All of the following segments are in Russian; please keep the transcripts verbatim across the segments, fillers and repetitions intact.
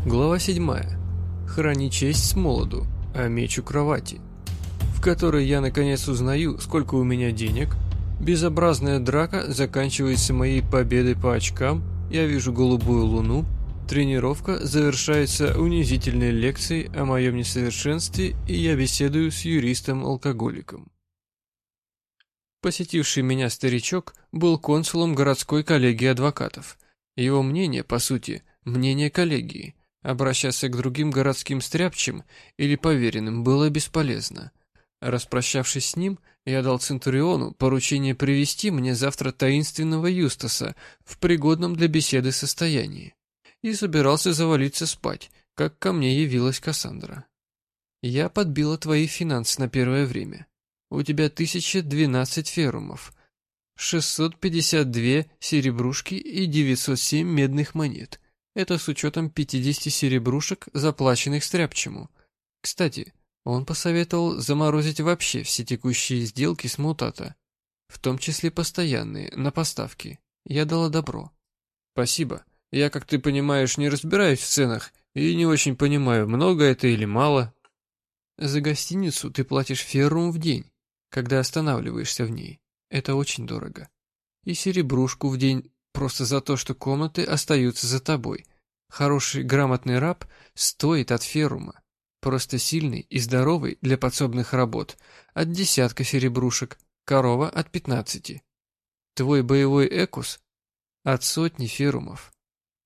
Глава седьмая. Храни честь с молоду, а меч у кровати. В которой я наконец узнаю, сколько у меня денег. Безобразная драка заканчивается моей победой по очкам. Я вижу голубую луну. Тренировка завершается унизительной лекцией о моем несовершенстве, и я беседую с юристом-алкоголиком. Посетивший меня старичок был консулом городской коллегии адвокатов. Его мнение, по сути, мнение коллегии. Обращаться к другим городским стряпчим или поверенным было бесполезно. Распрощавшись с ним, я дал Центуриону поручение привести мне завтра таинственного Юстаса в пригодном для беседы состоянии. И собирался завалиться спать, как ко мне явилась Кассандра. «Я подбила твои финансы на первое время. У тебя тысяча двенадцать ферумов, шестьсот пятьдесят две серебрушки и девятьсот семь медных монет. Это с учетом пятидесяти серебрушек, заплаченных стряпчему. Кстати, он посоветовал заморозить вообще все текущие сделки с мутата, в том числе постоянные, на поставки. Я дала добро». «Спасибо. Я, как ты понимаешь, не разбираюсь в ценах и не очень понимаю, много это или мало». «За гостиницу ты платишь феррум в день, когда останавливаешься в ней. Это очень дорого. И серебрушку в день просто за то, что комнаты остаются за тобой. Хороший грамотный раб стоит от феррума. Просто сильный и здоровый для подсобных работ от десятка серебрушек, корова от пятнадцати. Твой боевой экус от сотни феррумов.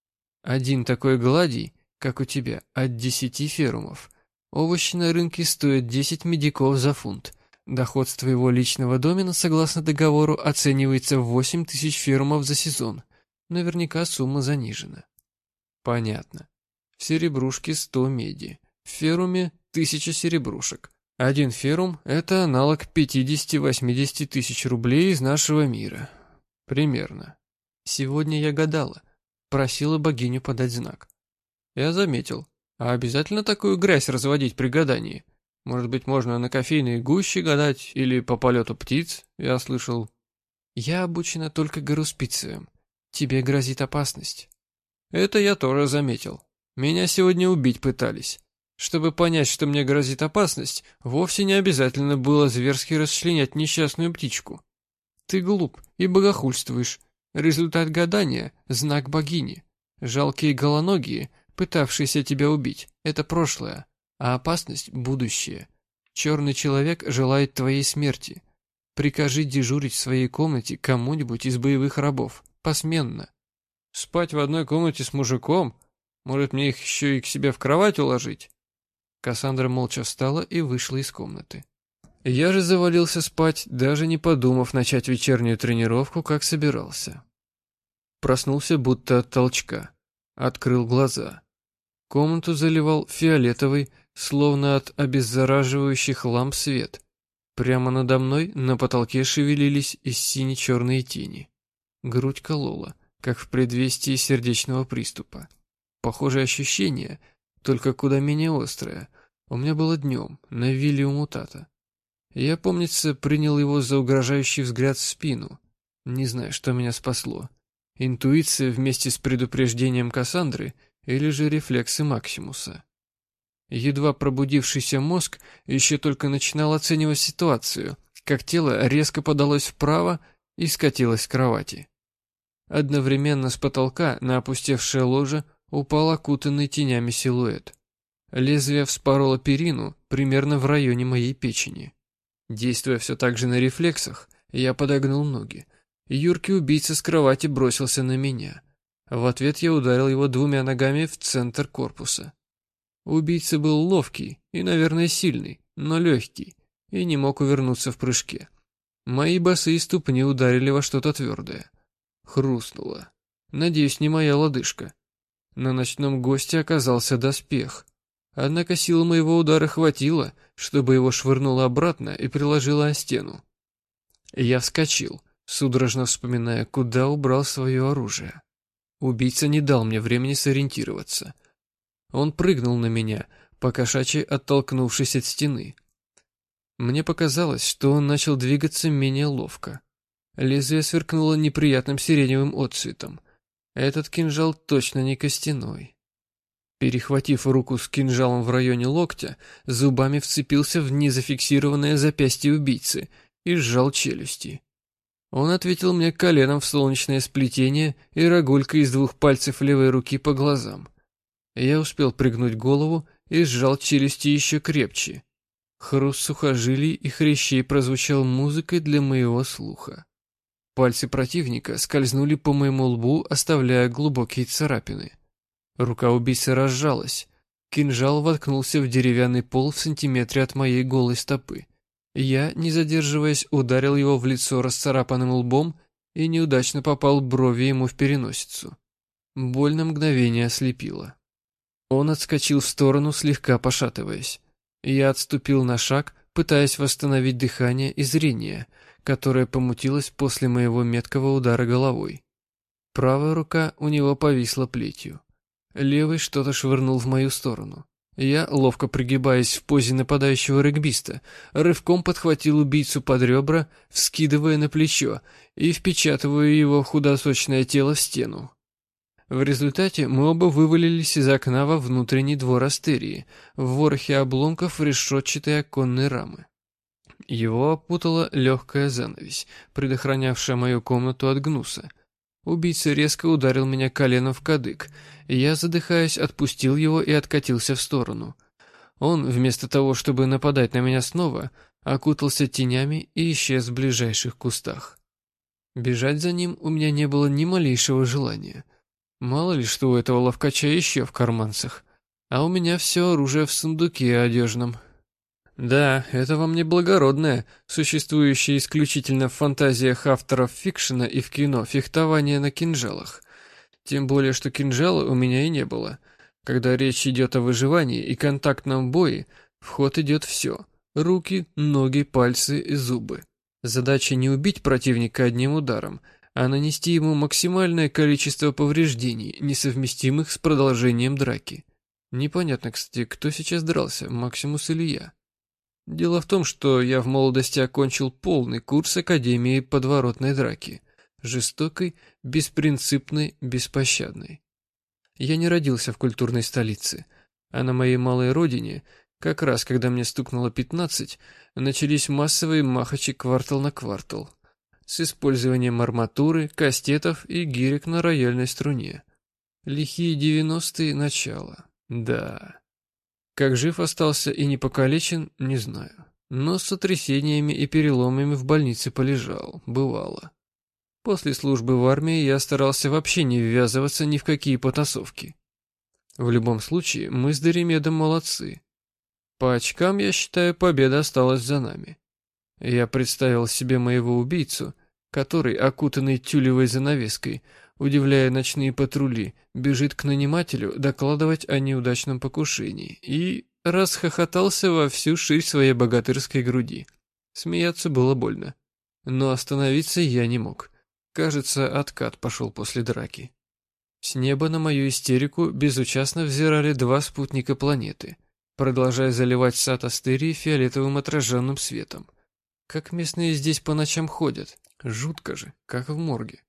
Один такой гладий, как у тебя, от десяти феррумов. Овощи на рынке стоят десять медиков за фунт. Доход с твоего личного домена, согласно договору, оценивается в восемь тысяч феррумов за сезон. Наверняка сумма занижена». «Понятно. В серебрушке сто меди. В ферруме тысяча серебрушек. Один феррум – это аналог пятидесяти-восьмидесяти тысяч рублей из нашего мира. Примерно. Сегодня я гадала. Просила богиню подать знак. Я заметил. А обязательно такую грязь разводить при гадании? Может быть, можно на кофейной гуще гадать или по полету птиц, я слышал». «Я обучена только гаруспициям. Тебе грозит опасность». «Это я тоже заметил. Меня сегодня убить пытались. Чтобы понять, что мне грозит опасность, вовсе не обязательно было зверски расчленять несчастную птичку. Ты глуп и богохульствуешь. Результат гадания – знак богини. Жалкие голоногие, пытавшиеся тебя убить, это прошлое, а опасность – будущее. Черный человек желает твоей смерти. Прикажи дежурить в своей комнате кому-нибудь из боевых рабов, посменно». «Спать в одной комнате с мужиком? Может, мне их еще и к себе в кровать уложить?» Кассандра молча встала и вышла из комнаты. Я же завалился спать, даже не подумав начать вечернюю тренировку, как собирался. Проснулся будто от толчка. Открыл глаза. Комнату заливал фиолетовый, словно от обеззараживающих ламп свет. Прямо надо мной на потолке шевелились и сине-черные тени. Грудь колола, как в предвестии сердечного приступа. Похожее ощущение, только куда менее острое, у меня было днем, на вилле у мутата. Я, помнится, принял его за угрожающий взгляд в спину. Не знаю, что меня спасло. Интуиция вместе с предупреждением Кассандры или же рефлексы Максимуса. Едва пробудившийся мозг еще только начинал оценивать ситуацию, как тело резко подалось вправо и скатилось с кровати. Одновременно с потолка на опустевшее ложе упал окутанный тенями силуэт. Лезвие вспороло перину примерно в районе моей печени. Действуя все так же на рефлексах, я подогнул ноги. Юркий убийца с кровати бросился на меня. В ответ я ударил его двумя ногами в центр корпуса. Убийца был ловкий и, наверное, сильный, но легкий, и не мог увернуться в прыжке. Мои босые ступни ударили во что-то твердое. Хрустнуло. Надеюсь, не моя лодыжка. На ночном госте оказался доспех. Однако силы моего удара хватило, чтобы его швырнуло обратно и приложило о стену. Я вскочил, судорожно вспоминая, куда убрал свое оружие. Убийца не дал мне времени сориентироваться. Он прыгнул на меня, покошачьи оттолкнувшись от стены. Мне показалось, что он начал двигаться менее ловко. Лезвие сверкнуло неприятным сиреневым отцветом. Этот кинжал точно не костяной. Перехватив руку с кинжалом в районе локтя, зубами вцепился в незафиксированное запястье убийцы и сжал челюсти. Он ответил мне коленом в солнечное сплетение и рогулькой из двух пальцев левой руки по глазам. Я успел пригнуть голову и сжал челюсти еще крепче. Хруст сухожилий и хрящей прозвучал музыкой для моего слуха. Пальцы противника скользнули по моему лбу, оставляя глубокие царапины. Рука убийцы разжалась. Кинжал воткнулся в деревянный пол в сантиметре от моей голой стопы. Я, не задерживаясь, ударил его в лицо расцарапанным лбом и неудачно попал бровью ему в переносицу. Боль на мгновение ослепила. Он отскочил в сторону, слегка пошатываясь. Я отступил на шаг, пытаясь восстановить дыхание и зрение, которое помутилось после моего меткого удара головой. Правая рука у него повисла плетью. Левый что-то швырнул в мою сторону. Я, ловко пригибаясь в позе нападающего регбиста, рывком подхватил убийцу под ребра, вскидывая на плечо и впечатывая его худосочное тело в стену. В результате мы оба вывалились из окна во внутренний двор Астерии, в ворохе обломков решетчатой оконной рамы. Его опутала легкая занавесь, предохранявшая мою комнату от гнуса. Убийца резко ударил меня коленом в кадык, и я, задыхаясь, отпустил его и откатился в сторону. Он, вместо того, чтобы нападать на меня снова, окутался тенями и исчез в ближайших кустах. Бежать за ним у меня не было ни малейшего желания. Мало ли, что у этого ловкача еще в карманцах, а у меня все оружие в сундуке одежном. Да, это вам не благородное, существующее исключительно в фантазиях авторов фикшена и в кино, фехтование на кинжалах. Тем более, что кинжала у меня и не было. Когда речь идет о выживании и контактном бое, в ход идет все – руки, ноги, пальцы и зубы. Задача не убить противника одним ударом, а нанести ему максимальное количество повреждений, несовместимых с продолжением драки. Непонятно, кстати, кто сейчас дрался, Максимус или я. Дело в том, что я в молодости окончил полный курс Академии подворотной драки. Жестокой, беспринципной, беспощадной. Я не родился в культурной столице, а на моей малой родине, как раз когда мне стукнуло пятнадцать, начались массовые махачи квартал на квартал, с использованием арматуры, кастетов и гирек на рояльной струне. Лихие девяностые начала, да... Как жив остался и не покалечен, не знаю. Но с сотрясениями и переломами в больнице полежал, бывало. После службы в армии я старался вообще не ввязываться ни в какие потасовки. В любом случае, мы с Даримедом молодцы. По очкам, я считаю, победа осталась за нами. Я представил себе моего убийцу, который, окутанный тюлевой занавеской, удивляя ночные патрули, бежит к нанимателю докладывать о неудачном покушении и расхохотался во всю ширь своей богатырской груди. Смеяться было больно. Но остановиться я не мог. Кажется, откат пошел после драки. С неба на мою истерику безучастно взирали два спутника планеты, продолжая заливать сад Астерии фиолетовым отраженным светом. Как местные здесь по ночам ходят. Жутко же, как в морге.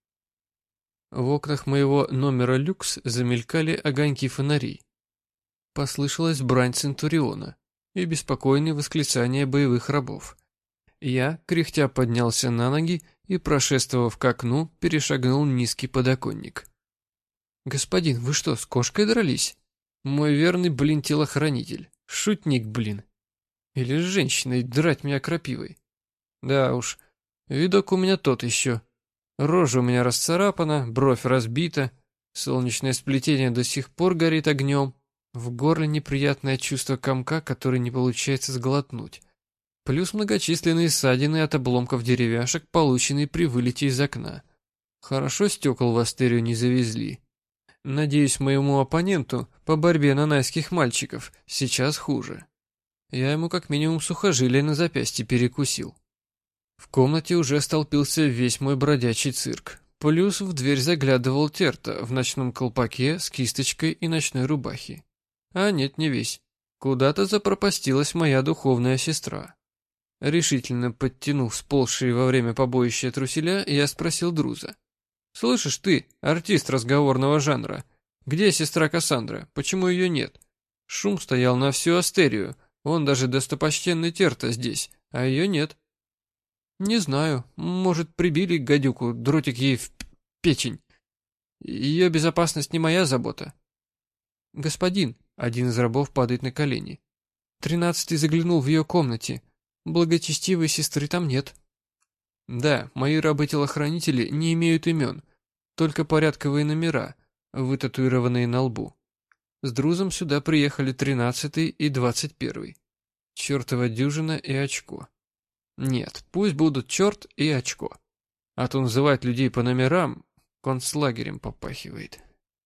В окнах моего номера люкс замелькали огоньки фонарей. Послышалась брань Центуриона и беспокойные восклицания боевых рабов. Я, кряхтя, поднялся на ноги и, прошествовав к окну, перешагнул низкий подоконник. «Господин, вы что, с кошкой дрались? Мой верный, блин, телохранитель. Шутник, блин. Или с женщиной драть меня крапивой. Да уж, видок у меня тот еще». Рожа у меня расцарапана, бровь разбита, солнечное сплетение до сих пор горит огнем, в горле неприятное чувство комка, который не получается сглотнуть, плюс многочисленные ссадины от обломков деревяшек, полученные при вылете из окна. Хорошо стекол в Астерию не завезли. Надеюсь, моему оппоненту по борьбе нанайских мальчиков сейчас хуже. Я ему как минимум сухожилие на запястье перекусил. В комнате уже столпился весь мой бродячий цирк. Плюс в дверь заглядывал Терта в ночном колпаке с кисточкой и ночной рубахе. А нет, не весь. Куда-то запропастилась моя духовная сестра. Решительно подтянув сползшие во время побоища труселя, я спросил Друза. «Слышишь ты, артист разговорного жанра, Где сестра Кассандра? Почему ее нет? Шум стоял на всю Астерию. Он даже достопочтенный Терта здесь, а ее нет. Не знаю, может, прибили гадюку, дротик ей в печень. Ее безопасность не моя забота. Господин, один из рабов падает на колени. Тринадцатый заглянул в ее комнате. Благочестивой сестры там нет. Да, мои рабы-телохранители не имеют имен, только порядковые номера, вытатуированные на лбу. С Друзом сюда приехали тринадцатый и двадцать первый. Чертова дюжина и очко. Нет, пусть будут черт и очко. А то называть людей по номерам концлагерем попахивает.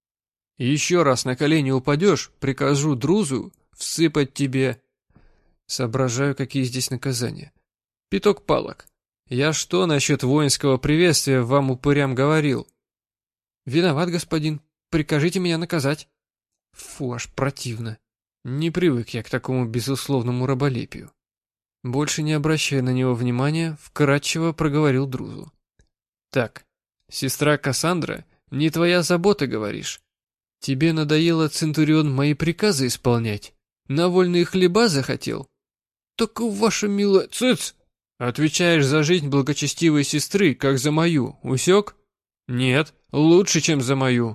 Еще раз на колени упадешь, прикажу Друзу всыпать тебе... Соображаю, какие здесь наказания. Пяток палок. Я что насчет воинского приветствия вам упырям говорил? Виноват, господин. Прикажите меня наказать. Фу, аж противно. Не привык я к такому безусловному раболепию. Больше не обращая на него внимания, вкратчиво проговорил Друзу. Так, сестра Кассандра, не твоя забота, говоришь? Тебе надоело, Центурион, мои приказы исполнять? На вольные хлеба захотел? Так ваша милая... Цыц! Отвечаешь за жизнь благочестивой сестры, как за мою, усек? Нет, лучше, чем за мою.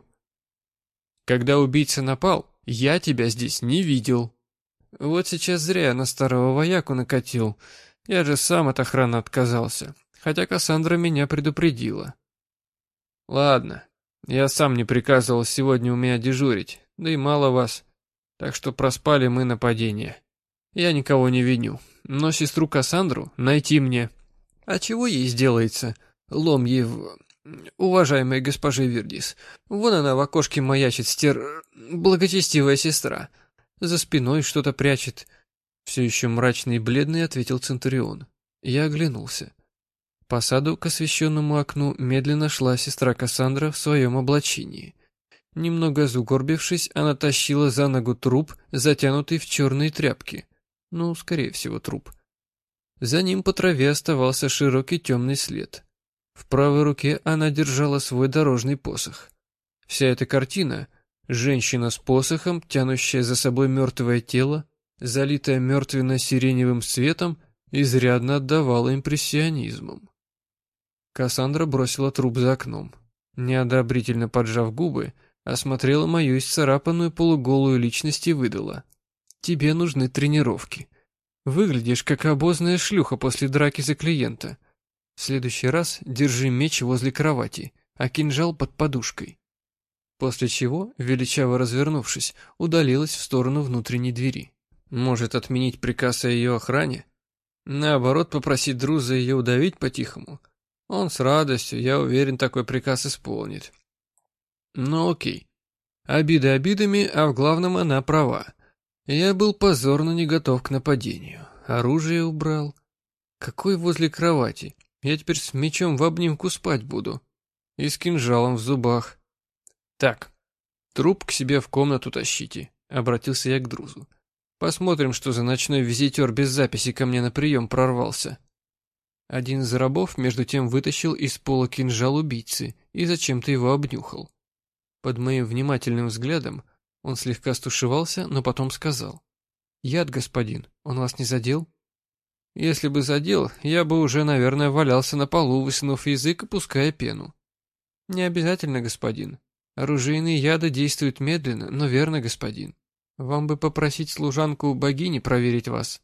Когда убийца напал, я тебя здесь не видел. Вот сейчас зря я на старого вояку накатил. Я же сам от охраны отказался, хотя Кассандра меня предупредила. Ладно, я сам не приказывал сегодня у меня дежурить, да и мало вас, так что проспали мы нападение. Я никого не виню, но сестру Кассандру найти мне. А чего ей сделается? Лом ей в... Уважаемая госпожа Вирдис, вон она в окошке маячит, стер... благочестивая сестра. За спиной что-то прячет. Все еще мрачный и бледный ответил Центурион. Я оглянулся. По саду к освещенному окну медленно шла сестра Кассандра в своем облачении. Немного сгорбившись, она тащила за ногу труп, затянутый в черные тряпки. Ну, скорее всего, труп. За ним по траве оставался широкий темный след. В правой руке она держала свой дорожный посох. Вся эта картина — женщина с посохом, тянущая за собой мертвое тело, залитая мертвенно-сиреневым светом, изрядно отдавала импрессионизмом. Кассандра бросила труп за окном. Неодобрительно поджав губы, осмотрела мою исцарапанную полуголую личность и выдала. «Тебе нужны тренировки. Выглядишь, как обозная шлюха после драки за клиента. В следующий раз держи меч возле кровати, а кинжал под подушкой». После чего, величаво развернувшись, удалилась в сторону внутренней двери. Может, отменить приказ о ее охране? Наоборот, попросить Друза ее удавить по-тихому? Он с радостью, я уверен, такой приказ исполнит. Ну окей. Обиды обидами, а в главном она права. Я был позорно не готов к нападению. Оружие убрал. Какой возле кровати? Я теперь с мечом в обнимку спать буду. И с кинжалом в зубах. Так, труп к себе в комнату тащите, обратился я к Друзу. Посмотрим, что за ночной визитер без записи ко мне на прием прорвался. Один из рабов между тем вытащил из пола кинжал убийцы и зачем-то его обнюхал. Под моим внимательным взглядом он слегка стушевался, но потом сказал. «Яд, господин, он вас не задел?» «Если бы задел, я бы уже, наверное, валялся на полу, высунув язык и пуская пену». «Не обязательно, господин. Оружейные яды действуют медленно, но верно, господин. Вам бы попросить служанку богини проверить вас».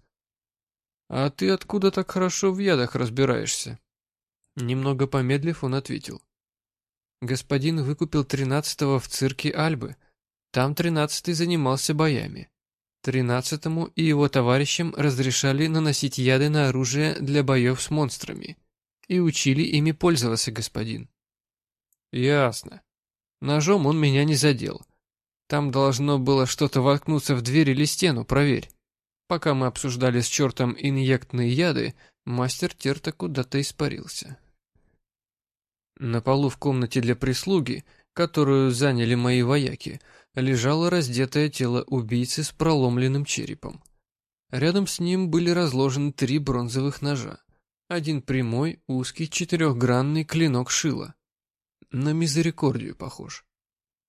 «А ты откуда так хорошо в ядах разбираешься?» Немного помедлив, он ответил. «Господин выкупил тринадцатого в цирке Альбы. Там тринадцатый занимался боями. Тринадцатому и его товарищам разрешали наносить яды на оружие для боев с монстрами. И учили ими пользоваться, господин». «Ясно. Ножом он меня не задел. Там должно было что-то воткнуться в дверь или стену, проверь». Пока мы обсуждали с чертом инъектные яды, мастер Терта куда-то испарился. На полу в комнате для прислуги, которую заняли мои вояки, лежало раздетое тело убийцы с проломленным черепом. Рядом с ним были разложены три бронзовых ножа. Один прямой, узкий, четырехгранный клинок шила. На мизерикордию похож.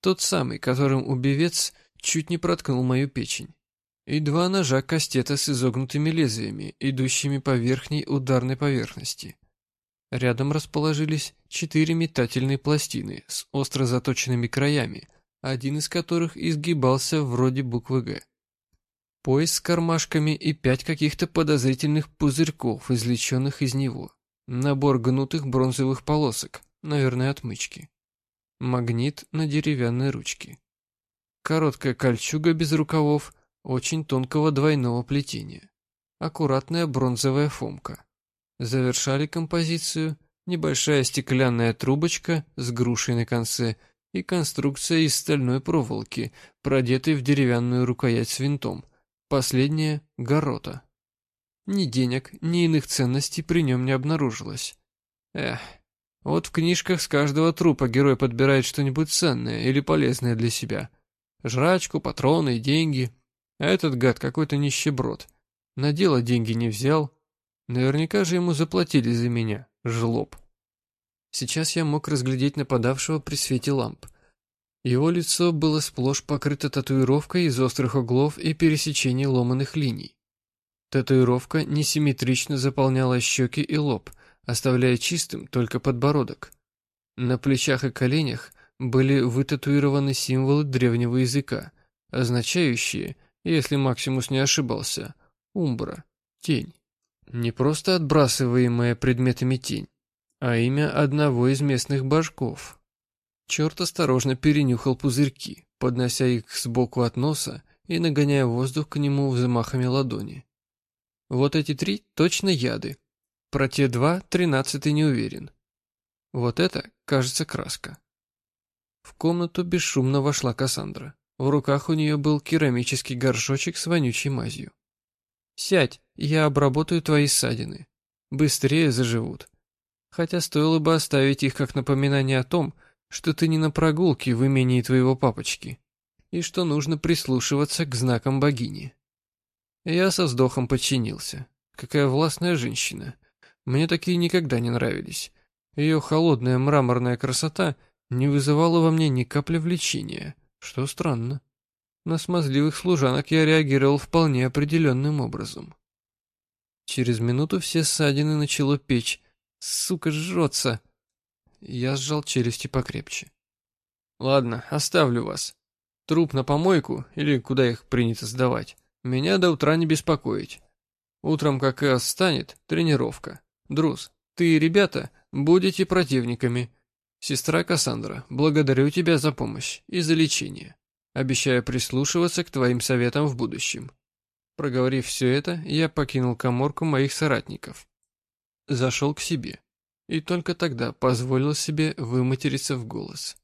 Тот самый, которым убивец чуть не проткнул мою печень. И два ножа кастета с изогнутыми лезвиями, идущими по верхней ударной поверхности. Рядом расположились четыре метательные пластины с остро заточенными краями, один из которых изгибался вроде буквы «Г». Пояс с кармашками и пять каких-то подозрительных пузырьков, извлеченных из него. Набор гнутых бронзовых полосок, наверное, отмычки. Магнит на деревянной ручке. Короткая кольчуга без рукавов, очень тонкого двойного плетения. Аккуратная бронзовая фомка. Завершали композицию небольшая стеклянная трубочка с грушей на конце и конструкция из стальной проволоки, продетой в деревянную рукоять с винтом. Последняя — гаррота. Ни денег, ни иных ценностей при нем не обнаружилось. Эх, вот в книжках с каждого трупа герой подбирает что-нибудь ценное или полезное для себя. Жрачку, патроны, деньги. А этот гад какой-то нищеброд. На дело деньги не взял. Наверняка же ему заплатили за меня, жлоб. Сейчас я мог разглядеть нападавшего при свете ламп. Его лицо было сплошь покрыто татуировкой из острых углов и пересечений ломаных линий. Татуировка несимметрично заполняла щеки и лоб, оставляя чистым только подбородок. На плечах и коленях были вытатуированы символы древнего языка, означающие, если Максимус не ошибался, умбра, тень. Не просто отбрасываемая предметами тень, а имя одного из местных божков. Черт осторожно перенюхал пузырьки, поднося их сбоку от носа и нагоняя воздух к нему взмахами ладони. Вот эти три точно яды. Про те два тринадцатый не уверен. Вот это, кажется, краска. В комнату бесшумно вошла Кассандра. В руках у нее был керамический горшочек с вонючей мазью. «Сядь, я обработаю твои ссадины. Быстрее заживут. Хотя стоило бы оставить их как напоминание о том, что ты не на прогулке в имении твоего папочки, и что нужно прислушиваться к знакам богини». Я со вздохом подчинился. Какая властная женщина. Мне такие никогда не нравились. Ее холодная мраморная красота не вызывала во мне ни капли влечения, что странно. На смазливых служанок я реагировал вполне определенным образом. Через минуту все ссадины начало печь. Сука, жжется. Я сжал челюсти покрепче. Ладно, оставлю вас. Труп на помойку, или куда их принято сдавать, меня до утра не беспокоить. Утром, как и станет, тренировка. Друз, ты и ребята будете противниками. Сестра Кассандра, благодарю тебя за помощь и за лечение. Обещаю прислушиваться к твоим советам в будущем. Проговорив все это, я покинул каморку моих соратников. Зашел к себе. И только тогда позволил себе выматериться в голос.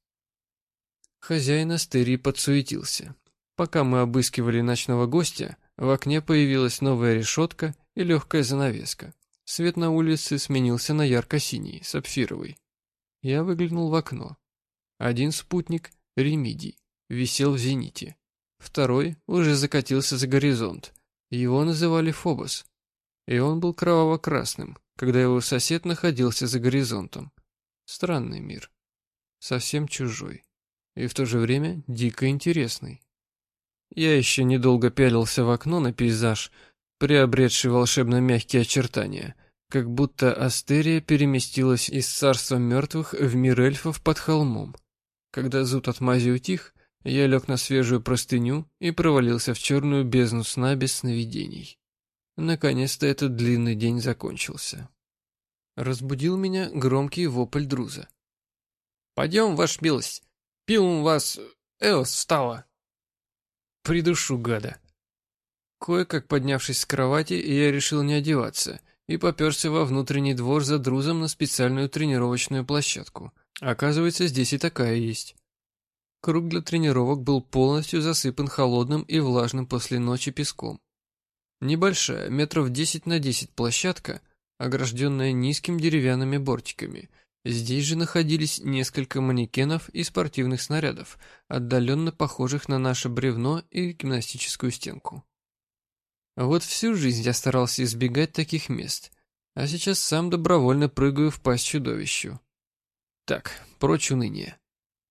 Хозяин Астерии подсуетился. Пока мы обыскивали ночного гостя, в окне появилась новая решетка и легкая занавеска. Свет на улице сменился на ярко-синий, сапфировый. Я выглянул в окно. Один спутник, Ремидий, висел в зените. Второй уже закатился за горизонт. Его называли Фобос. И он был кроваво-красным, когда его сосед находился за горизонтом. Странный мир. Совсем чужой. И в то же время дико интересный. Я еще недолго пялился в окно на пейзаж, приобретший волшебно мягкие очертания, как будто Астерия переместилась из царства мертвых в мир эльфов под холмом. Когда зуд от мази утих, я лег на свежую простыню и провалился в черную бездну сна без сновидений. Наконец-то этот длинный день закончился. Разбудил меня громкий вопль Друза. «Пойдем, ваша милость, пилом вас... Эос встала!» Придушу гада. Кое-как поднявшись с кровати, я решил не одеваться и попёрся во внутренний двор за Друзом на специальную тренировочную площадку. Оказывается, здесь и такая есть. Круг для тренировок был полностью засыпан холодным и влажным после ночи песком. Небольшая, метров десять на десять площадка, огражденная низкими деревянными бортиками. Здесь же находились несколько манекенов и спортивных снарядов, отдаленно похожих на наше бревно и гимнастическую стенку. Вот всю жизнь я старался избегать таких мест, а сейчас сам добровольно прыгаю в пасть чудовищу. Так, прочь уныние.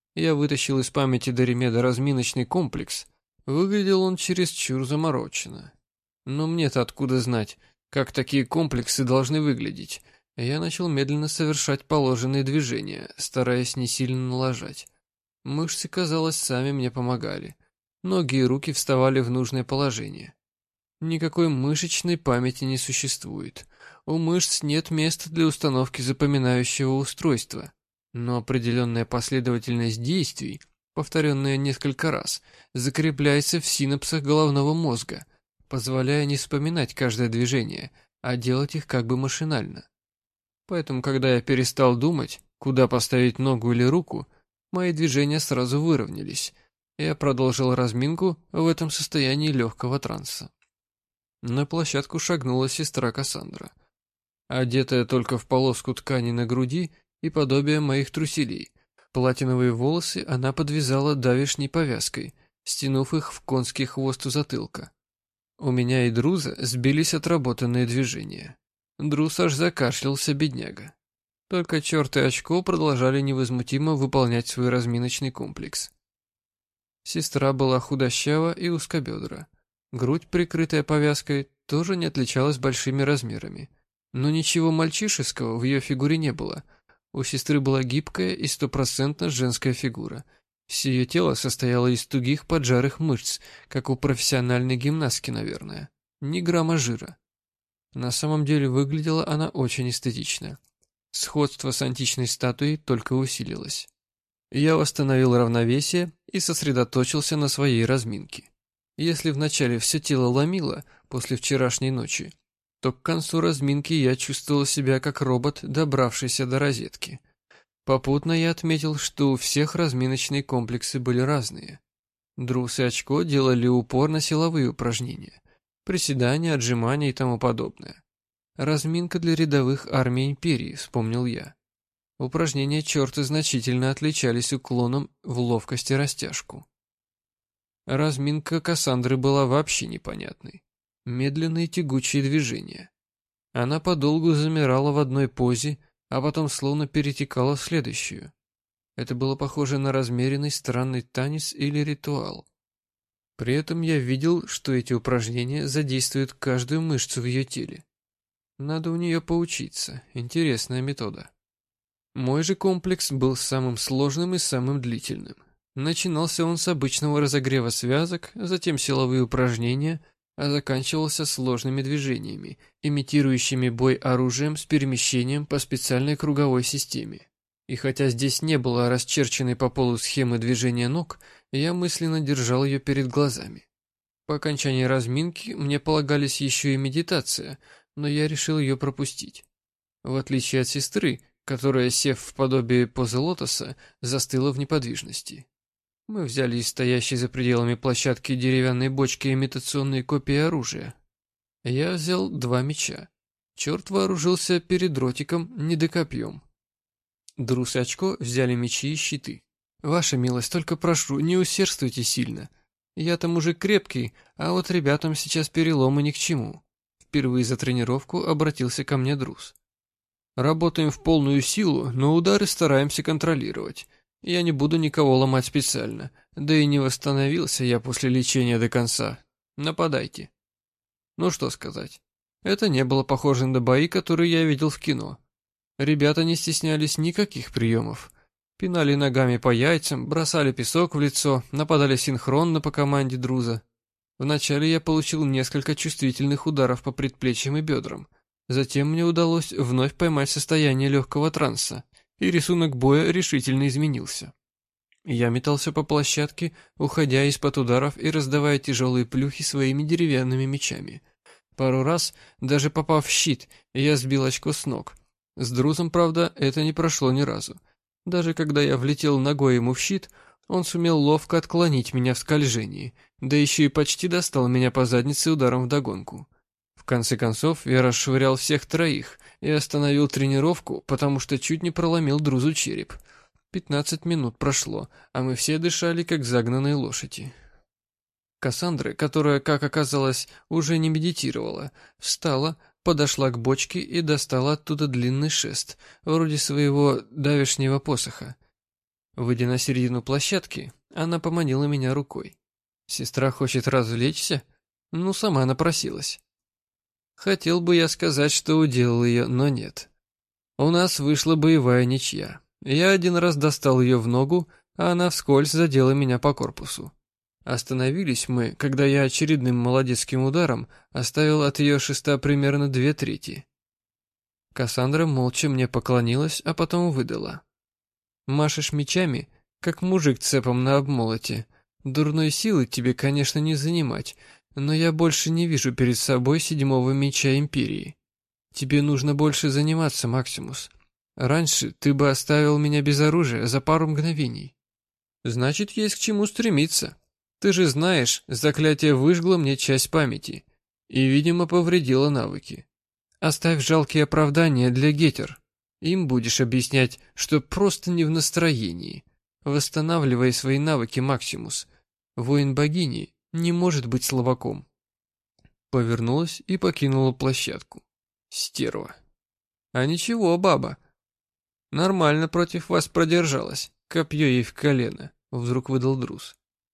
Я вытащил из памяти Доримеда разминочный комплекс. Выглядел он чересчур замороченно. Но мне-то откуда знать, как такие комплексы должны выглядеть? Я начал медленно совершать положенные движения, стараясь не сильно налажать. Мышцы, казалось, сами мне помогали. Ноги и руки вставали в нужное положение. Никакой мышечной памяти не существует. У мышц нет места для установки запоминающего устройства. Но определенная последовательность действий, повторенная несколько раз, закрепляется в синапсах головного мозга, позволяя не вспоминать каждое движение, а делать их как бы машинально. Поэтому, когда я перестал думать, куда поставить ногу или руку, мои движения сразу выровнялись. Я продолжил разминку в этом состоянии легкого транса. На площадку шагнула сестра Кассандра. Одетая только в полоску ткани на груди и подобие моих труселей, платиновые волосы она подвязала давешней повязкой, стянув их в конский хвост у затылка. У меня и Друза сбились отработанные движения. Друз аж закашлялся, бедняга. Только черт и очко продолжали невозмутимо выполнять свой разминочный комплекс. Сестра была худощава и узкобедра. Грудь, прикрытая повязкой, тоже не отличалась большими размерами. Но ничего мальчишеского в ее фигуре не было. У сестры была гибкая и стопроцентно женская фигура. Все ее тело состояло из тугих поджарых мышц, как у профессиональной гимнастки, наверное. Ни грамма жира. На самом деле выглядела она очень эстетично. Сходство с античной статуей только усилилось. Я восстановил равновесие и сосредоточился на своей разминке. Если вначале все тело ломило после вчерашней ночи, то к концу разминки я чувствовал себя как робот, добравшийся до розетки. Попутно я отметил, что у всех разминочные комплексы были разные. Друз и Очко делали упор на силовые упражнения, приседания, отжимания и тому подобное. Разминка для рядовых армий империи, вспомнил я. Упражнения черта значительно отличались уклоном в ловкость и растяжку. Разминка Кассандры была вообще непонятной. Медленные тягучие движения. Она подолгу замирала в одной позе, а потом словно перетекала в следующую. Это было похоже на размеренный странный танец или ритуал. При этом я видел, что эти упражнения задействуют каждую мышцу в ее теле. Надо у нее поучиться, интересная метода. Мой же комплекс был самым сложным и самым длительным. Начинался он с обычного разогрева связок, затем силовые упражнения, а заканчивался сложными движениями, имитирующими бой оружием с перемещением по специальной круговой системе. И хотя здесь не было расчерченной по полу схемы движения ног, я мысленно держал ее перед глазами. По окончании разминки мне полагались еще и медитация, но я решил ее пропустить. В отличие от сестры, которая, сев в подобие позы лотоса, застыла в неподвижности. Мы взяли из стоящей за пределами площадки деревянной бочки имитационные копии оружия. Я взял два меча. Черт вооружился передротиком, недокопьем. Друз и Очко взяли мечи и щиты. «Ваша милость, только прошу, не усердствуйте сильно. Я-то мужик крепкий, а вот ребятам сейчас переломы ни к чему». Впервые за тренировку обратился ко мне Друз. «Работаем в полную силу, но удары стараемся контролировать. Я не буду никого ломать специально, да и не восстановился я после лечения до конца. Нападайте». Ну что сказать. Это не было похоже на бои, которые я видел в кино. Ребята не стеснялись никаких приемов. Пинали ногами по яйцам, бросали песок в лицо, нападали синхронно по команде Друза. Вначале я получил несколько чувствительных ударов по предплечьям и бедрам. Затем мне удалось вновь поймать состояние легкого транса, и рисунок боя решительно изменился. Я метался по площадке, уходя из-под ударов и раздавая тяжелые плюхи своими деревянными мечами. Пару раз, даже попав в щит, я сбил Очко с ног. С Друзом, правда, это не прошло ни разу. Даже когда я влетел ногой ему в щит, он сумел ловко отклонить меня в скольжении, да еще и почти достал меня по заднице ударом вдогонку. В конце концов, я расшвырял всех троих и остановил тренировку, потому что чуть не проломил Друзу череп. Пятнадцать минут прошло, а мы все дышали, как загнанные лошади. Кассандра, которая, как оказалось, уже не медитировала, встала, подошла к бочке и достала оттуда длинный шест, вроде своего давешнего посоха. Выйдя на середину площадки, она поманила меня рукой. Сестра хочет развлечься? Ну, сама напросилась. Хотел бы я сказать, что уделал ее, но нет. У нас вышла боевая ничья. Я один раз достал ее в ногу, а она вскользь задела меня по корпусу. Остановились мы, когда я очередным молодецким ударом оставил от ее шеста примерно две трети. Кассандра молча мне поклонилась, а потом выдала. «Машешь мечами, как мужик цепом на обмолоте. Дурной силы тебе, конечно, не занимать, но я больше не вижу перед собой седьмого меча Империи. Тебе нужно больше заниматься, Максимус. Раньше ты бы оставил меня без оружия за пару мгновений. Значит, есть к чему стремиться. Ты же знаешь, заклятие выжгло мне часть памяти и, видимо, повредило навыки. Оставь жалкие оправдания для гетер. Им будешь объяснять, что просто не в настроении. Восстанавливай свои навыки, Максимус. Воин богини не может быть слабаком». Повернулась и покинула площадку. Стерва. А ничего, баба. Нормально против вас продержалась. Копье ей в колено. Вдруг выдал Друз.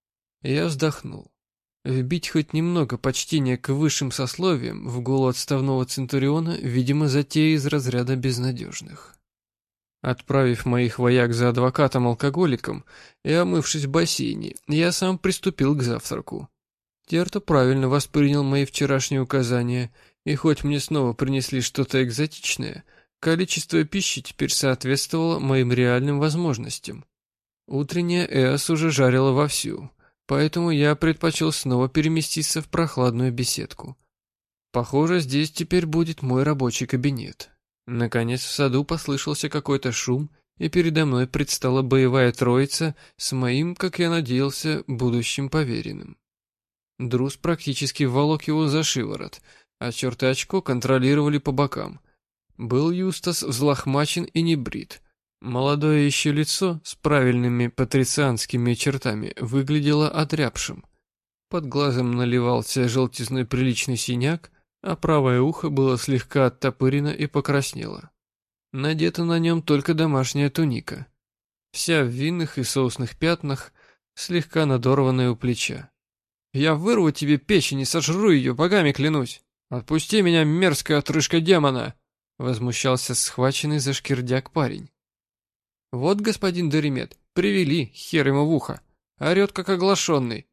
Я вздохнул. Вбить хоть немного почтения к высшим сословиям в голову отставного центуриона, видимо, затея из разряда безнадежных. Отправив моих вояк за адвокатом-алкоголиком и омывшись в бассейне, я сам приступил к завтраку. Терто правильно воспринял мои вчерашние указания, и хоть мне снова принесли что-то экзотичное, количество пищи теперь соответствовало моим реальным возможностям. Утренняя Эос уже жарила вовсю, поэтому я предпочел снова переместиться в прохладную беседку. Похоже, здесь теперь будет мой рабочий кабинет. Наконец в саду послышался какой-то шум, и передо мной предстала боевая троица с моим, как я надеялся, будущим поверенным. Друз практически волок его за шиворот, а черты очко контролировали по бокам. Был Юстас взлохмачен и небрит. Молодое еще лицо с правильными патрицианскими чертами выглядело отрябшим. Под глазом наливался желтизной приличный синяк, а правое ухо было слегка оттопырено и покраснело. Надета на нем только домашняя туника, вся в винных и соусных пятнах, слегка надорванная у плеча. «Я вырву тебе печень и сожру ее, богами клянусь! Отпусти меня, мерзкая отрыжка демона!» — возмущался схваченный за шкирдяк парень. «Вот, господин Доримет, привели, хер ему в ухо, орет как оглашенный».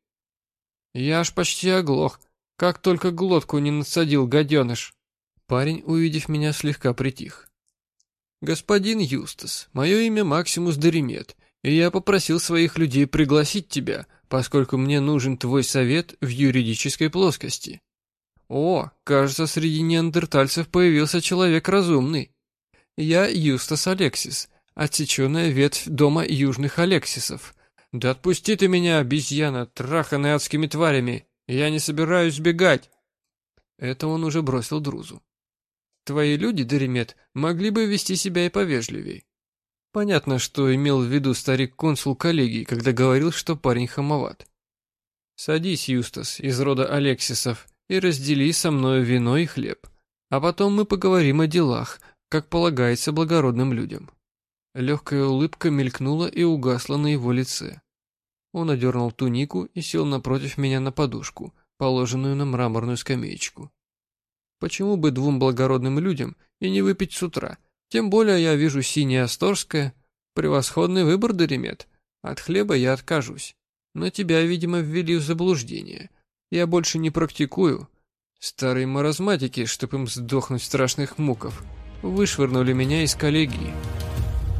«Я аж почти оглох, как только глотку не надсадил, гаденыш». Парень, увидев меня, слегка притих. «Господин Юстас, мое имя Максимус Доримет, и я попросил своих людей пригласить тебя, поскольку мне нужен твой совет в юридической плоскости». «О, кажется, среди неандертальцев появился человек разумный. Я Юстас Алексис, отсеченная ветвь дома Южных Алексисов. Да отпусти ты меня, обезьяна, траханная адскими тварями, я не собираюсь сбегать». Это он уже бросил Друзу. «Твои люди, Доримет, могли бы вести себя и повежливей». Понятно, что имел в виду старик-консул коллегии, когда говорил, что парень хамоват. «Садись, Юстас, из рода Алексисов, и раздели со мною вино и хлеб, а потом мы поговорим о делах, как полагается благородным людям». Легкая улыбка мелькнула и угасла на его лице. Он одернул тунику и сел напротив меня на подушку, положенную на мраморную скамеечку. Почему бы двум благородным людям и не выпить с утра? Тем более я вижу синее Асторское. Превосходный выбор, Доримет. От хлеба я откажусь. Но тебя, видимо, ввели в заблуждение. Я больше не практикую. Старые маразматики, чтоб им сдохнуть в страшных муках, вышвырнули меня из коллегии.